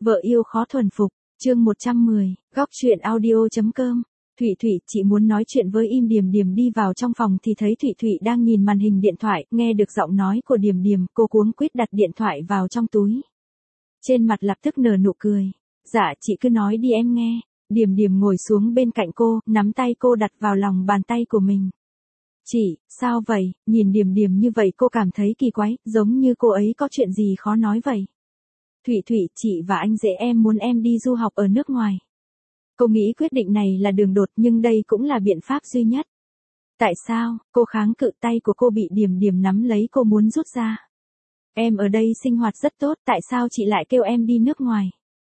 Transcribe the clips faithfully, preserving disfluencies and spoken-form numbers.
Vợ yêu khó thuần phục, chương một trăm mười, góc truyện audio.com. Thủy Thủy, chị muốn nói chuyện với Im Điềm Điềm đi vào trong phòng thì thấy Thủy Thủy đang nhìn màn hình điện thoại, nghe được giọng nói của Điềm Điềm, cô cuống quýt đặt điện thoại vào trong túi. Trên mặt lập tức nở nụ cười. Dạ chị cứ nói đi em nghe. Điềm Điềm ngồi xuống bên cạnh cô, nắm tay cô đặt vào lòng bàn tay của mình. Chị, sao vậy? Nhìn Điềm Điềm như vậy cô cảm thấy kỳ quái, giống như cô ấy có chuyện gì khó nói vậy. Thủy Thủy, chị và anh rể em muốn em đi du học ở nước ngoài. Cô nghĩ quyết định này là đường đột nhưng đây cũng là biện pháp duy nhất. Tại sao? Cô kháng cự, tay của cô bị Điềm Điềm nắm lấy, cô muốn rút ra. Em ở đây sinh hoạt rất tốt, tại sao chị lại kêu em đi nước ngoài?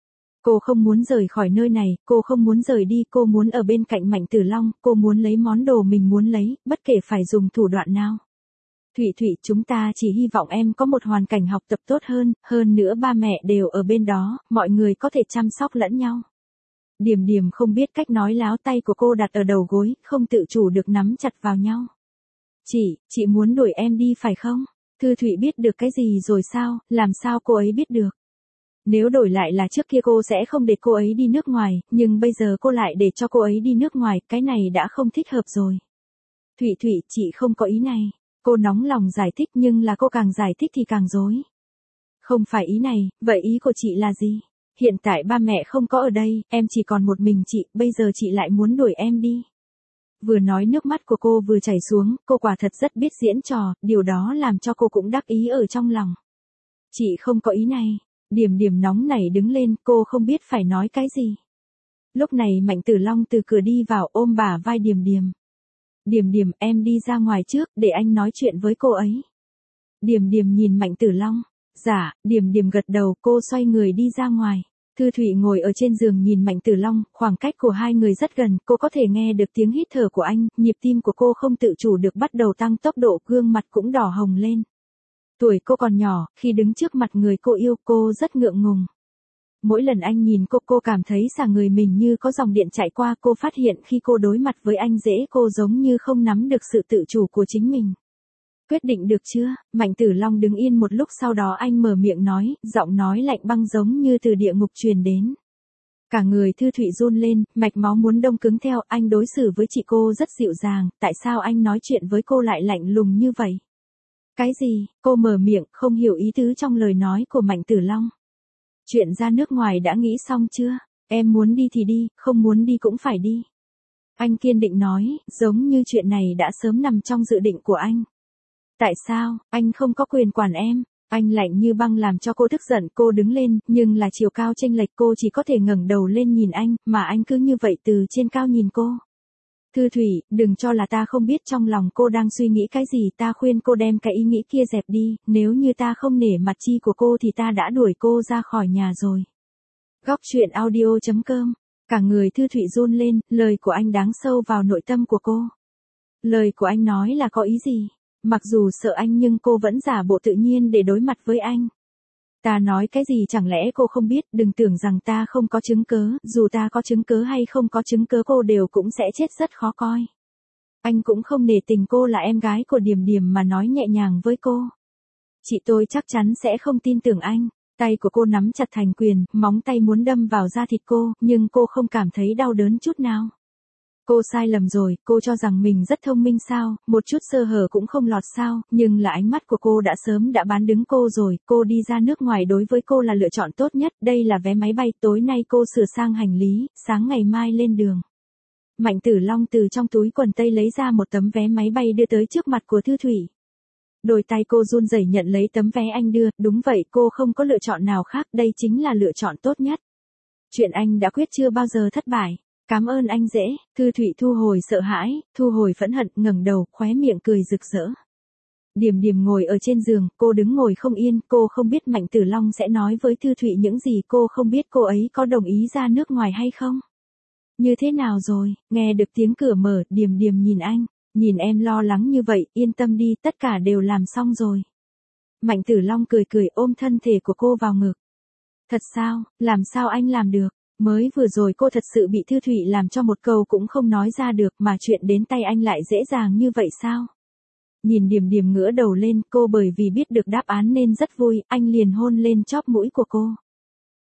Cô không muốn rời khỏi nơi này, cô không muốn rời đi, cô muốn ở bên cạnh Mạnh Tử Long, cô muốn lấy món đồ mình muốn lấy, bất kể phải dùng thủ đoạn nào. Thủy Thủy, chúng ta chỉ hy vọng em có một hoàn cảnh học tập tốt hơn, hơn nữa ba mẹ đều ở bên đó, mọi người có thể chăm sóc lẫn nhau. Điềm Điềm không biết cách nói láo, tay của cô đặt ở đầu gối, không tự chủ được nắm chặt vào nhau. Chị, chị muốn đuổi em đi phải không? Thư Thủy biết được cái gì rồi sao, làm sao cô ấy biết được? Nếu đổi lại là trước kia cô sẽ không để cô ấy đi nước ngoài, nhưng bây giờ cô lại để cho cô ấy đi nước ngoài, cái này đã không thích hợp rồi. Thủy Thủy, chị không có ý này. Cô nóng lòng giải thích nhưng là cô càng giải thích thì càng rối. Không phải ý này, vậy ý của chị là gì? Hiện tại ba mẹ không có ở đây, em chỉ còn một mình chị, bây giờ chị lại muốn đuổi em đi. Vừa nói nước mắt của cô vừa chảy xuống, cô quả thật rất biết diễn trò, điều đó làm cho cô cũng đắc ý ở trong lòng. Chị không có ý này. Điềm Điềm nóng nảy đứng lên, cô không biết phải nói cái gì. Lúc này Mạnh Tử Long từ cửa đi vào, ôm bả vai Điềm Điềm. Điềm Điềm, em đi ra ngoài trước, để anh nói chuyện với cô ấy. Điềm Điềm nhìn Mạnh Tử Long. Dạ, Điềm Điềm gật đầu, cô xoay người đi ra ngoài. Thư Thủy ngồi ở trên giường nhìn Mạnh Tử Long, khoảng cách của hai người rất gần, cô có thể nghe được tiếng hít thở của anh, nhịp tim của cô không tự chủ được bắt đầu tăng tốc độ, gương mặt cũng đỏ hồng lên. Tuổi cô còn nhỏ, khi đứng trước mặt người cô yêu, cô rất ngượng ngùng. Mỗi lần anh nhìn cô, cô cảm thấy xả người mình như có dòng điện chạy qua, cô phát hiện khi cô đối mặt với anh rể, cô giống như không nắm được sự tự chủ của chính mình. Quyết định được chưa? Mạnh Tử Long đứng yên một lúc, sau đó anh mở miệng nói, giọng nói lạnh băng giống như từ địa ngục truyền đến. Cả người Thư Thủy run lên, mạch máu muốn đông cứng theo, anh đối xử với chị cô rất dịu dàng, tại sao anh nói chuyện với cô lại lạnh lùng như vậy? Cái gì? Cô mở miệng, không hiểu ý tứ trong lời nói của Mạnh Tử Long. Chuyện ra nước ngoài đã nghĩ xong chưa? Em muốn đi thì đi, không muốn đi cũng phải đi. Anh kiên định nói, giống như chuyện này đã sớm nằm trong dự định của anh. Tại sao? Anh không có quyền quản em. Anh lạnh như băng làm cho cô tức giận, cô đứng lên, nhưng là chiều cao chênh lệch, cô chỉ có thể ngẩng đầu lên nhìn anh, mà anh cứ như vậy từ trên cao nhìn cô. Thư Thủy, đừng cho là ta không biết trong lòng cô đang suy nghĩ cái gì, ta khuyên cô đem cái ý nghĩ kia dẹp đi, nếu như ta không nể mặt chi của cô thì ta đã đuổi cô ra khỏi nhà rồi. Góc truyện audio.com. Cả người Thư Thủy run lên, lời của anh đáng sâu vào nội tâm của cô. Lời của anh nói là có ý gì? Mặc dù sợ anh nhưng cô vẫn giả bộ tự nhiên để đối mặt với anh. Ta nói cái gì chẳng lẽ cô không biết, đừng tưởng rằng ta không có chứng cớ, dù ta có chứng cớ hay không có chứng cớ cô đều cũng sẽ chết rất khó coi. Anh cũng không nể tình cô là em gái của Điềm Điềm mà nói nhẹ nhàng với cô. Chị tôi chắc chắn sẽ không tin tưởng anh. Tay của cô nắm chặt thành quyền, móng tay muốn đâm vào da thịt cô, nhưng cô không cảm thấy đau đớn chút nào. Cô sai lầm rồi, cô cho rằng mình rất thông minh sao, một chút sơ hở cũng không lọt sao, nhưng là ánh mắt của cô đã sớm đã bán đứng cô rồi, cô đi ra nước ngoài đối với cô là lựa chọn tốt nhất, đây là vé máy bay, tối nay cô sửa sang hành lý, sáng ngày mai lên đường. Mạnh Tử Long từ trong túi quần tây lấy ra một tấm vé máy bay đưa tới trước mặt của Thư Thủy. Đôi tay cô run rẩy nhận lấy tấm vé anh đưa, đúng vậy, cô không có lựa chọn nào khác, đây chính là lựa chọn tốt nhất. Chuyện anh đã quyết chưa bao giờ thất bại. Cảm ơn anh rể. Thư Thủy thu hồi sợ hãi, thu hồi phẫn hận, ngẩng đầu, khóe miệng cười rực rỡ. Điềm Điềm ngồi ở trên giường, cô đứng ngồi không yên, cô không biết Mạnh Tử Long sẽ nói với Thư Thủy những gì, cô không biết cô ấy có đồng ý ra nước ngoài hay không. Như thế nào rồi? Nghe được tiếng cửa mở, Điềm Điềm nhìn anh, nhìn em lo lắng như vậy, yên tâm đi, tất cả đều làm xong rồi. Mạnh Tử Long cười cười ôm thân thể của cô vào ngực. Thật sao? Làm sao anh làm được? Mới vừa rồi cô thật sự bị Thư Thủy làm cho một câu cũng không nói ra được, mà chuyện đến tay anh lại dễ dàng như vậy sao? Nhìn Điềm Điềm ngửa đầu lên, cô bởi vì biết được đáp án nên rất vui, anh liền hôn lên chóp mũi của cô.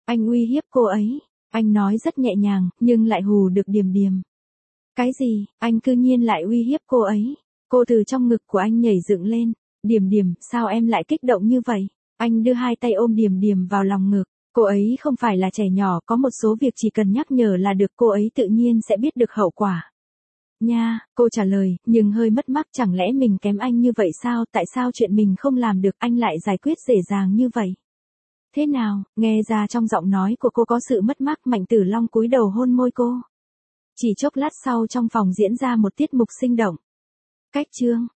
Anh uy hiếp cô ấy. Anh nói rất nhẹ nhàng, nhưng lại hù được Điềm Điềm. Cái gì, anh cư nhiên lại uy hiếp cô ấy. Cô từ trong ngực của anh nhảy dựng lên. Điềm Điềm, sao em lại kích động như vậy? Anh đưa hai tay ôm Điềm Điềm vào lòng ngực. Cô ấy không phải là trẻ nhỏ, có một số việc chỉ cần nhắc nhở là được, cô ấy tự nhiên sẽ biết được hậu quả. Nha, cô trả lời, nhưng hơi mất mát, chẳng lẽ mình kém anh như vậy sao, tại sao chuyện mình không làm được anh lại giải quyết dễ dàng như vậy? Thế nào, nghe ra trong giọng nói của cô có sự mất mát. Mạnh Tử Long cúi đầu hôn môi cô. Chỉ chốc lát sau trong phòng diễn ra một tiết mục sinh động. Cách chương